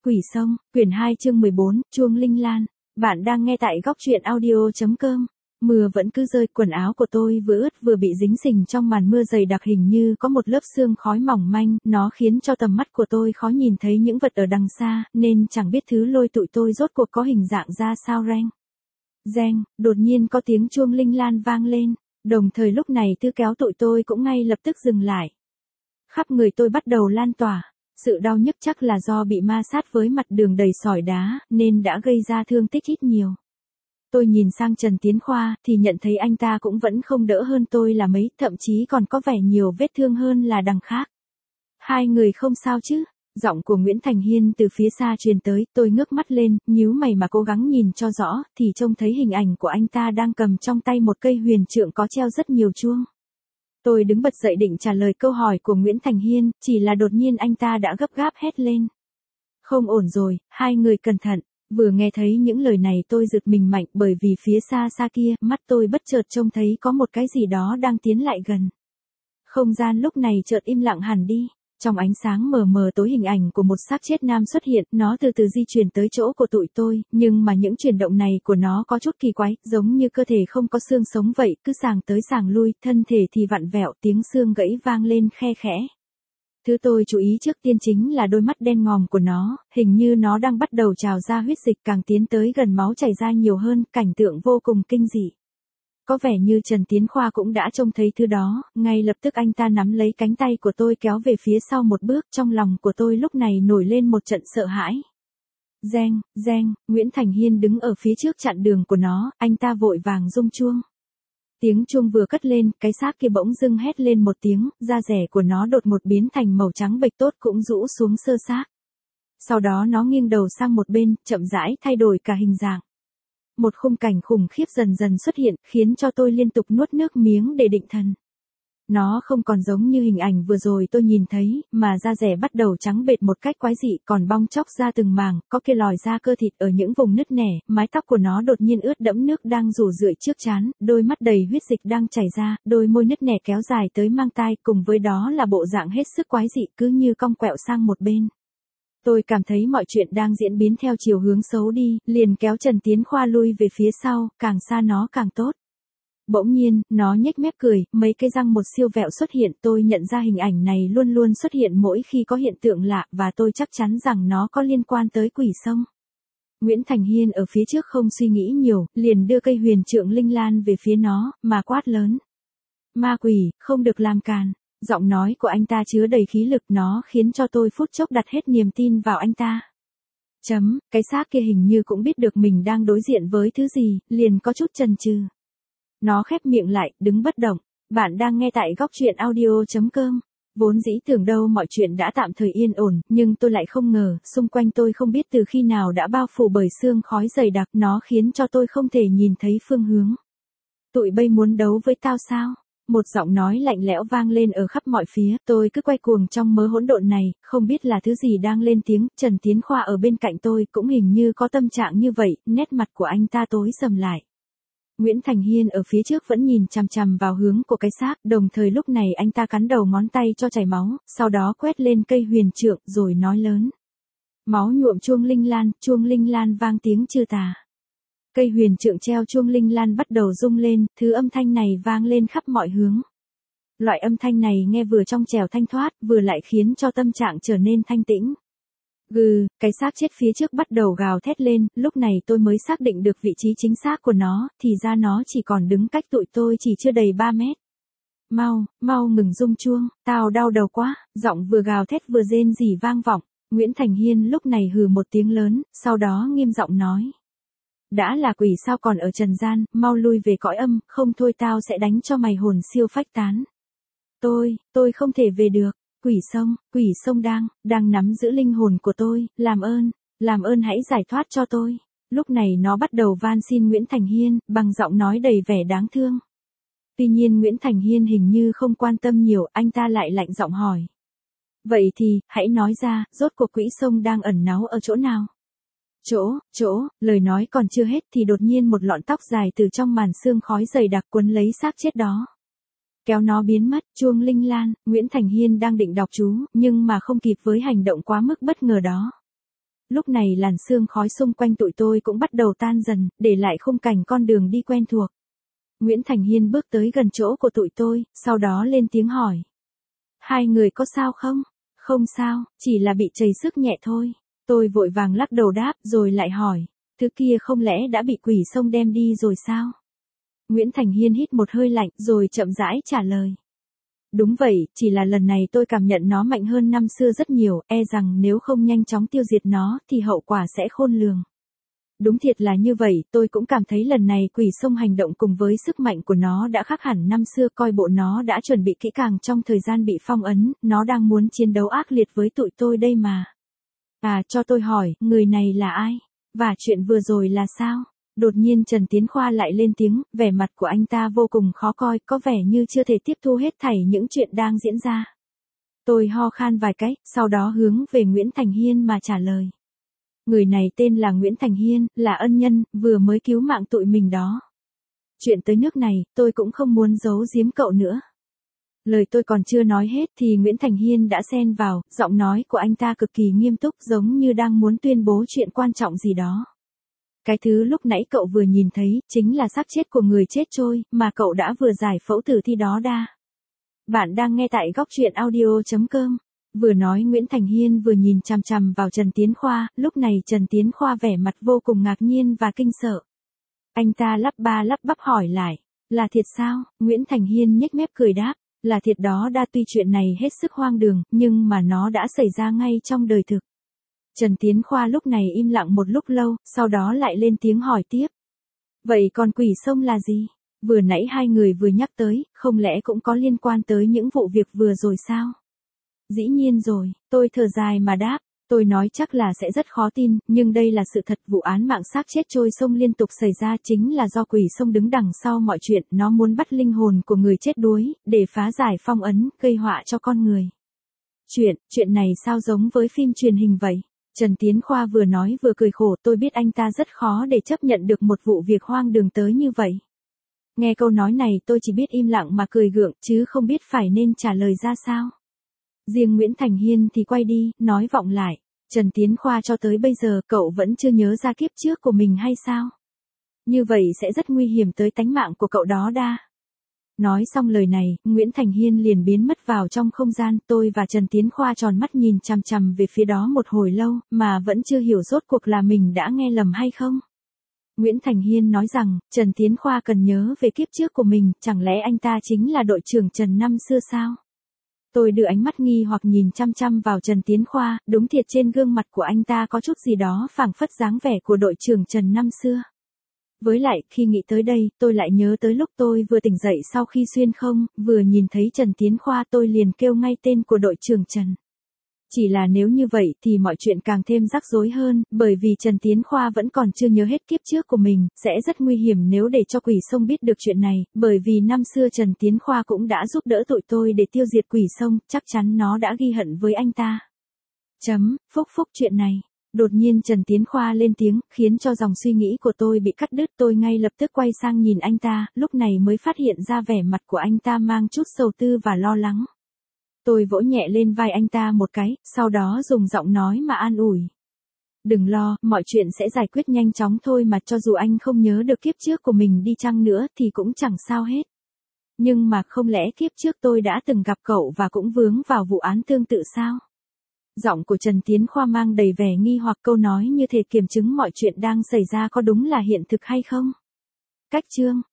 Quỷ Sông, quyển 2 chương 14, chuông linh lan. Bạn đang nghe tại góc truyện audio.com. Mưa vẫn cứ rơi, quần áo của tôi vừa ướt vừa bị dính sình trong màn mưa dày đặc, hình như có một lớp sương khói mỏng manh, nó khiến cho tầm mắt của tôi khó nhìn thấy những vật ở đằng xa, nên chẳng biết thứ lôi tụi tôi rốt cuộc có hình dạng ra sao. Reng, reng, đột nhiên có tiếng chuông linh lan vang lên, đồng thời lúc này thứ kéo tụi tôi cũng ngay lập tức dừng lại. Khắp người tôi bắt đầu lan tỏa. Sự đau nhức chắc là do bị ma sát với mặt đường đầy sỏi đá, nên đã gây ra thương tích ít nhiều. Tôi nhìn sang Trần Tiến Khoa, thì nhận thấy anh ta cũng vẫn không đỡ hơn tôi là mấy, thậm chí còn có vẻ nhiều vết thương hơn là đằng khác. Hai người không sao chứ? Giọng của Nguyễn Thành Hiên từ phía xa truyền tới, tôi ngước mắt lên, nhíu mày mà cố gắng nhìn cho rõ, thì trông thấy hình ảnh của anh ta đang cầm trong tay một cây huyền trượng có treo rất nhiều chuông. Tôi đứng bật dậy định trả lời câu hỏi của Nguyễn Thành Hiên, chỉ là đột nhiên anh ta đã gấp gáp hét lên. Không ổn rồi, hai người cẩn thận. Vừa nghe thấy những lời này tôi giật mình mạnh, bởi vì phía xa xa kia, mắt tôi bất chợt trông thấy có một cái gì đó đang tiến lại gần. Không gian lúc này chợt im lặng hẳn đi. Trong ánh sáng mờ mờ tối, hình ảnh của một xác chết nam xuất hiện, nó từ từ di chuyển tới chỗ của tụi tôi, nhưng mà những chuyển động này của nó có chút kỳ quái, giống như cơ thể không có xương sống vậy, cứ sàng tới sàng lui, thân thể thì vặn vẹo, tiếng xương gãy vang lên khe khẽ. Thứ tôi chú ý trước tiên chính là đôi mắt đen ngòm của nó, hình như nó đang bắt đầu trào ra huyết dịch, càng tiến tới gần máu chảy ra nhiều hơn, cảnh tượng vô cùng kinh dị. Có vẻ như Trần Tiến Khoa cũng đã trông thấy thứ đó, ngay lập tức anh ta nắm lấy cánh tay của tôi kéo về phía sau một bước, trong lòng của tôi lúc này nổi lên một trận sợ hãi. Reng, reng, Nguyễn Thành Hiên đứng ở phía trước chặn đường của nó, anh ta vội vàng rung chuông. Tiếng chuông vừa cất lên, cái xác kia bỗng dưng hét lên một tiếng, da rẻ của nó đột ngột biến thành màu trắng bệch, tốt cũng rũ xuống sơ xác. Sau đó nó nghiêng đầu sang một bên, chậm rãi thay đổi cả hình dạng. Một khung cảnh khủng khiếp dần dần xuất hiện, khiến cho tôi liên tục nuốt nước miếng để định thần. Nó không còn giống như hình ảnh vừa rồi tôi nhìn thấy, mà da rẻ bắt đầu trắng bệch một cách quái dị, còn bong chóc ra từng màng, có kia lòi ra cơ thịt ở những vùng nứt nẻ, mái tóc của nó đột nhiên ướt đẫm nước đang rủ rượi trước trán, đôi mắt đầy huyết dịch đang chảy ra, đôi môi nứt nẻ kéo dài tới mang tai, cùng với đó là bộ dạng hết sức quái dị, cứ như cong quẹo sang một bên. Tôi cảm thấy mọi chuyện đang diễn biến theo chiều hướng xấu đi, liền kéo Trần Tiến Khoa lui về phía sau, càng xa nó càng tốt. Bỗng nhiên, nó nhếch mép cười, mấy cái răng một siêu vẹo xuất hiện, tôi nhận ra hình ảnh này luôn luôn xuất hiện mỗi khi có hiện tượng lạ, và tôi chắc chắn rằng nó có liên quan tới Quỷ Sông. Nguyễn Thành Hiên ở phía trước không suy nghĩ nhiều, liền đưa cây huyền trượng linh lan về phía nó, mà quát lớn. Ma quỷ, không được làm càn. Giọng nói của anh ta chứa đầy khí lực, nó khiến cho tôi phút chốc đặt hết niềm tin vào anh ta. Cái xác kia hình như cũng biết được mình đang đối diện với thứ gì, liền có chút chần chừ. Nó khép miệng lại, đứng bất động. Bạn đang nghe tại góc truyện audio.com. Vốn dĩ tưởng đâu mọi chuyện đã tạm thời yên ổn, nhưng tôi lại không ngờ, xung quanh tôi không biết từ khi nào đã bao phủ bởi sương khói dày đặc, nó khiến cho tôi không thể nhìn thấy phương hướng. Tụi bay muốn đấu với tao sao? Một giọng nói lạnh lẽo vang lên ở khắp mọi phía, tôi cứ quay cuồng trong mớ hỗn độn này, không biết là thứ gì đang lên tiếng. Trần Tiến Khoa ở bên cạnh tôi cũng hình như có tâm trạng như vậy, nét mặt của anh ta tối sầm lại. Nguyễn Thành Hiên ở phía trước vẫn nhìn chằm chằm vào hướng của cái xác, đồng thời lúc này anh ta cắn đầu ngón tay cho chảy máu, sau đó quét lên cây huyền trượng rồi nói lớn. Máu nhuộm chuông linh lan vang tiếng chư tà. Cây huyền trượng treo chuông linh lan bắt đầu rung lên, thứ âm thanh này vang lên khắp mọi hướng. Loại âm thanh này nghe vừa trong trẻo thanh thoát, vừa lại khiến cho tâm trạng trở nên thanh tĩnh. Cái xác chết phía trước bắt đầu gào thét lên, lúc này tôi mới xác định được vị trí chính xác của nó, thì ra nó chỉ còn đứng cách tụi tôi chỉ chưa đầy 3 mét. Mau ngừng rung chuông, tao đau đầu quá, giọng vừa gào thét vừa rên rỉ vang vọng. Nguyễn Thành Hiên lúc này hừ một tiếng lớn, sau đó nghiêm giọng nói. Đã là quỷ sao còn ở trần gian, mau lui về cõi âm, không thôi tao sẽ đánh cho mày hồn siêu phách tán. Tôi không thể về được. Quỷ sông đang nắm giữ linh hồn của tôi, làm ơn hãy giải thoát cho tôi. Lúc này nó bắt đầu van xin Nguyễn Thành Hiên, bằng giọng nói đầy vẻ đáng thương. Tuy nhiên Nguyễn Thành Hiên hình như không quan tâm nhiều, anh ta lại lạnh giọng hỏi. Vậy thì, hãy nói ra, rốt cuộc Quỷ Sông đang ẩn náu ở chỗ nào? Lời nói còn chưa hết thì đột nhiên một lọn tóc dài từ trong màn sương khói dày đặc cuốn lấy xác chết đó. Kéo nó biến mất, chuông linh lan, Nguyễn Thành Hiên đang định đọc chú, nhưng mà không kịp với hành động quá mức bất ngờ đó. Lúc này làn sương khói xung quanh tụi tôi cũng bắt đầu tan dần, để lại khung cảnh con đường đi quen thuộc. Nguyễn Thành Hiên bước tới gần chỗ của tụi tôi, sau đó lên tiếng hỏi. Hai người có sao không? Không sao, chỉ là bị trầy xước nhẹ thôi. Tôi vội vàng lắc đầu đáp rồi lại hỏi. Thứ kia không lẽ đã bị quỷ sông đem đi rồi sao? Nguyễn Thành Hiên hít một hơi lạnh rồi chậm rãi trả lời. Đúng vậy, chỉ là lần này tôi cảm nhận nó mạnh hơn năm xưa rất nhiều, e rằng nếu không nhanh chóng tiêu diệt nó thì hậu quả sẽ khôn lường. Đúng thiệt là như vậy, tôi cũng cảm thấy lần này quỷ sông hành động cùng với sức mạnh của nó đã khác hẳn năm xưa, coi bộ nó đã chuẩn bị kỹ càng trong thời gian bị phong ấn, nó đang muốn chiến đấu ác liệt với tụi tôi đây mà. À, cho tôi hỏi, người này là ai? Và chuyện vừa rồi là sao? Đột nhiên Trần Tiến Khoa lại lên tiếng, vẻ mặt của anh ta vô cùng khó coi, có vẻ như chưa thể tiếp thu hết thảy những chuyện đang diễn ra. Tôi ho khan vài cái, sau đó hướng về Nguyễn Thành Hiên mà trả lời. Người này tên là Nguyễn Thành Hiên, là ân nhân, vừa mới cứu mạng tụi mình đó. Chuyện tới nước này, tôi cũng không muốn giấu giếm cậu nữa. Lời tôi còn chưa nói hết thì Nguyễn Thành Hiên đã xen vào, giọng nói của anh ta cực kỳ nghiêm túc giống như đang muốn tuyên bố chuyện quan trọng gì đó. Cái thứ lúc nãy cậu vừa nhìn thấy, chính là xác chết của người chết trôi, mà cậu đã vừa giải phẫu tử thi đó đa. Bạn đang nghe tại góc truyện audio.com. Vừa nói Nguyễn Thành Hiên vừa nhìn chằm chằm vào Trần Tiến Khoa, lúc này Trần Tiến Khoa vẻ mặt vô cùng ngạc nhiên và kinh sợ. Anh ta lắp ba lắp bắp hỏi lại, là thiệt sao? Nguyễn Thành Hiên nhếch mép cười đáp, là thiệt đó đa, tuy chuyện này hết sức hoang đường, nhưng mà nó đã xảy ra ngay trong đời thực. Trần Tiến Khoa lúc này im lặng một lúc lâu, sau đó lại lên tiếng hỏi tiếp. Vậy còn quỷ sông là gì? Vừa nãy hai người vừa nhắc tới, không lẽ cũng có liên quan tới những vụ việc vừa rồi sao? Dĩ nhiên rồi, tôi thở dài mà đáp. Tôi nói chắc là sẽ rất khó tin, nhưng đây là sự thật, vụ án mạng xác chết trôi sông liên tục xảy ra chính là do quỷ sông đứng đằng sau mọi chuyện, nó muốn bắt linh hồn của người chết đuối, để phá giải phong ấn, gây họa cho con người. Chuyện này sao giống với phim truyền hình vậy? Trần Tiến Khoa vừa nói vừa cười khổ, tôi biết anh ta rất khó để chấp nhận được một vụ việc hoang đường tới như vậy. Nghe câu nói này tôi chỉ biết im lặng mà cười gượng, chứ không biết phải nên trả lời ra sao. Riêng Nguyễn Thành Hiên thì quay đi, nói vọng lại. Trần Tiến Khoa, cho tới bây giờ cậu vẫn chưa nhớ ra kiếp trước của mình hay sao? Như vậy sẽ rất nguy hiểm tới tánh mạng của cậu đó đa. Nói xong lời này, Nguyễn Thành Hiên liền biến mất vào trong không gian, tôi và Trần Tiến Khoa tròn mắt nhìn chằm chằm về phía đó một hồi lâu, mà vẫn chưa hiểu rốt cuộc là mình đã nghe lầm hay không. Nguyễn Thành Hiên nói rằng, Trần Tiến Khoa cần nhớ về kiếp trước của mình, chẳng lẽ anh ta chính là đội trưởng Trần năm xưa sao? Tôi đưa ánh mắt nghi hoặc nhìn chăm chăm vào Trần Tiến Khoa, đúng thiệt trên gương mặt của anh ta có chút gì đó phảng phất dáng vẻ của đội trưởng Trần năm xưa. Với lại, khi nghĩ tới đây, tôi lại nhớ tới lúc tôi vừa tỉnh dậy sau khi xuyên không, vừa nhìn thấy Trần Tiến Khoa tôi liền kêu ngay tên của đội trưởng Trần. Chỉ là nếu như vậy thì mọi chuyện càng thêm rắc rối hơn, bởi vì Trần Tiến Khoa vẫn còn chưa nhớ hết kiếp trước của mình, sẽ rất nguy hiểm nếu để cho quỷ sông biết được chuyện này, bởi vì năm xưa Trần Tiến Khoa cũng đã giúp đỡ tụi tôi để tiêu diệt quỷ sông, chắc chắn nó đã ghi hận với anh ta. Phúc chuyện này. Đột nhiên Trần Tiến Khoa lên tiếng, khiến cho dòng suy nghĩ của tôi bị cắt đứt, tôi ngay lập tức quay sang nhìn anh ta, lúc này mới phát hiện ra vẻ mặt của anh ta mang chút sầu tư và lo lắng. Tôi vỗ nhẹ lên vai anh ta một cái, sau đó dùng giọng nói mà an ủi. Đừng lo, mọi chuyện sẽ giải quyết nhanh chóng thôi mà, cho dù anh không nhớ được kiếp trước của mình đi chăng nữa thì cũng chẳng sao hết. Nhưng mà không lẽ kiếp trước tôi đã từng gặp cậu và cũng vướng vào vụ án tương tự sao? Giọng của Trần Tiến Khoa mang đầy vẻ nghi hoặc, câu nói như thể kiểm chứng mọi chuyện đang xảy ra có đúng là hiện thực hay không? Cách chương